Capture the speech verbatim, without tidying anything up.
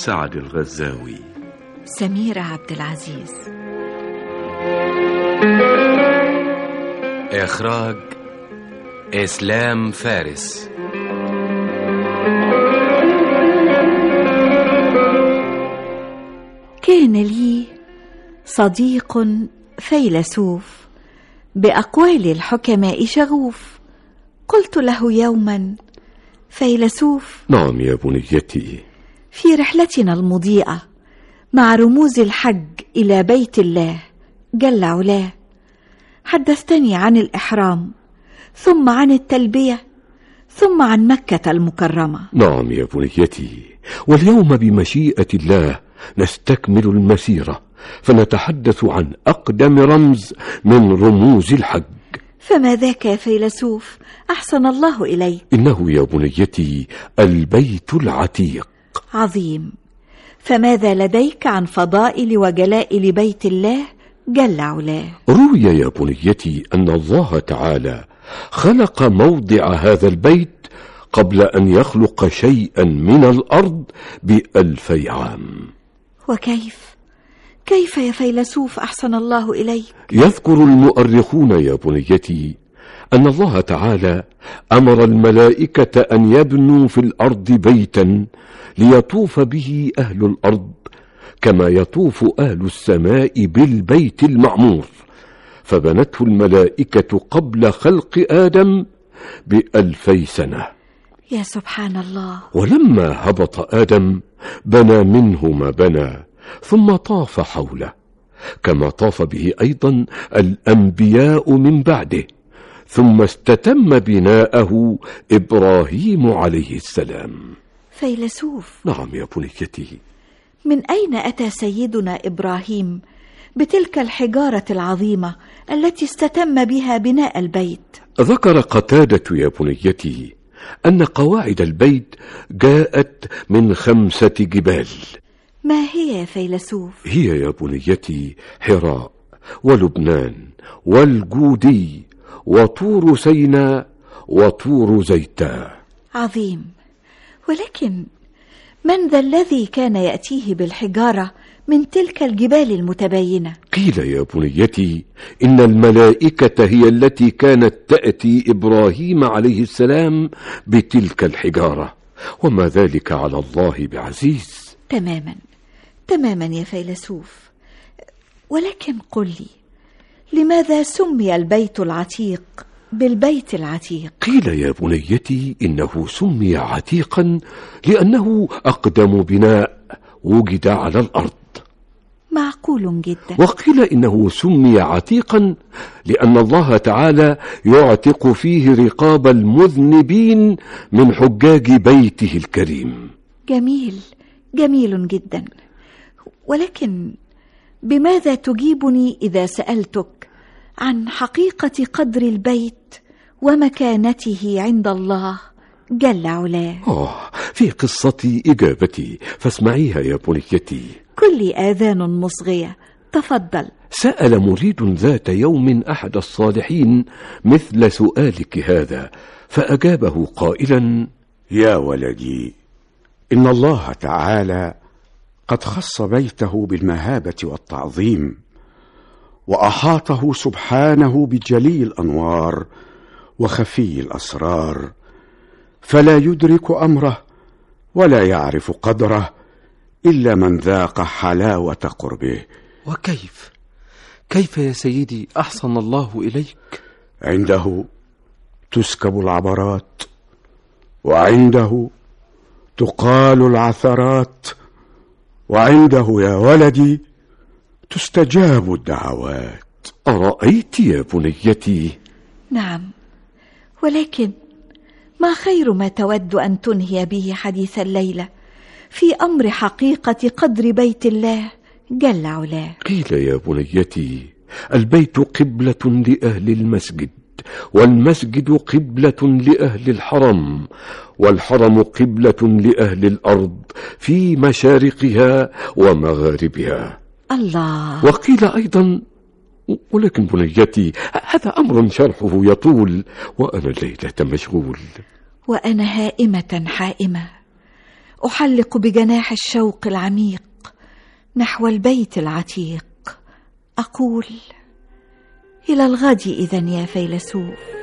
سعد الغزاوي. سميرة عبد العزيز. إخراج إسلام فارس. كان لي صديق فيلسوف بأقوال الحكماء شغوف. قلت له يوما: فيلسوف. نعم يا بنيتي. في رحلتنا المضيئة مع رموز الحج إلى بيت الله جل علاه حدثتني عن الإحرام، ثم عن التلبية، ثم عن مكة المكرمة. نعم يا بنيتي، واليوم بمشيئة الله نستكمل المسيرة فنتحدث عن أقدم رمز من رموز الحج. فما ذاك يا فيلسوف؟ أحسن الله إليك. إنه يا بنيتي البيت العتيق. عظيم. فماذا لديك عن فضائل وجلائل بيت الله جل علاه؟ روي يا بنيتي أن الله تعالى خلق موضع هذا البيت قبل أن يخلق شيئا من الأرض بألفي عام. وكيف؟ كيف يا فيلسوف أحسن الله إليك؟ يذكر المؤرخون يا بنيتي أن الله تعالى أمر الملائكة أن يبنوا في الأرض بيتا ليطوف به أهل الأرض كما يطوف أهل السماء بالبيت المعمور، فبنته الملائكة قبل خلق آدم بألفي سنة. يا سبحان الله. ولما هبط آدم بنى منه ما بنى ثم طاف حوله، كما طاف به أيضا الأنبياء من بعده، ثم استتم بناءه إبراهيم عليه السلام. فيلسوف. نعم يا بنيتي. من أين أتى سيدنا إبراهيم بتلك الحجارة العظيمة التي استتم بها بناء البيت؟ ذكر قتادة يا بنيتي أن قواعد البيت جاءت من خمسة جبال. ما هي يا فيلسوف؟ هي يا بنيتي حراء ولبنان والجودي وطور سيناء وطور زيتاء. عظيم. ولكن من ذا الذي كان يأتيه بالحجارة من تلك الجبال المتباينة؟ قيل يا بنيتي إن الملائكة هي التي كانت تأتي إبراهيم عليه السلام بتلك الحجارة، وما ذلك على الله بعزيز. تماما تماما يا فيلسوف. ولكن قل لي، لماذا سمي البيت العتيق بالبيت العتيق؟ قيل يا بنيتي إنه سمي عتيقا لأنه أقدم بناء وجد على الأرض. معقول جدا. وقيل إنه سمي عتيقا لأن الله تعالى يعتق فيه رقاب المذنبين من حجاج بيته الكريم. جميل جميل جدا. ولكن بماذا تجيبني إذا سألتك عن حقيقة قدر البيت ومكانته عند الله جل علاه؟ آه، في قصتي إجابتي فاسمعيها يا بنيتي. كل آذان مصغية، تفضل. سأل مريد ذات يوم أحد الصالحين مثل سؤالك هذا، فأجابه قائلا: يا ولدي، إن الله تعالى قد خص بيته بالمهابة والتعظيم، وأحاطه سبحانه بجلي الأنوار وخفي الأسرار، فلا يدرك أمره ولا يعرف قدره إلا من ذاق حلاوة قربه. وكيف كيف يا سيدي أحسن الله إليك؟ عنده تسكب العبرات، وعنده تقال العثرات، وعنده يا ولدي تستجاب الدعوات. أرأيت يا بنيتي؟ نعم. ولكن ما خير ما تود أن تنهي به حديث الليلة في أمر حقيقة قدر بيت الله جل علاه؟ قيل يا بنيتي البيت قبلة لأهل المسجد، والمسجد قبلة لأهل الحرم، والحرم قبلة لأهل الأرض في مشارقها ومغاربها. الله. وقيل أيضا، ولكن بنيتي هذا أمر شرحه يطول وأنا الليلة مشغول. وأنا هائمة حائمة أحلق بجناح الشوق العميق نحو البيت العتيق، أقول: إلى الغد إذن يا فيلسوف.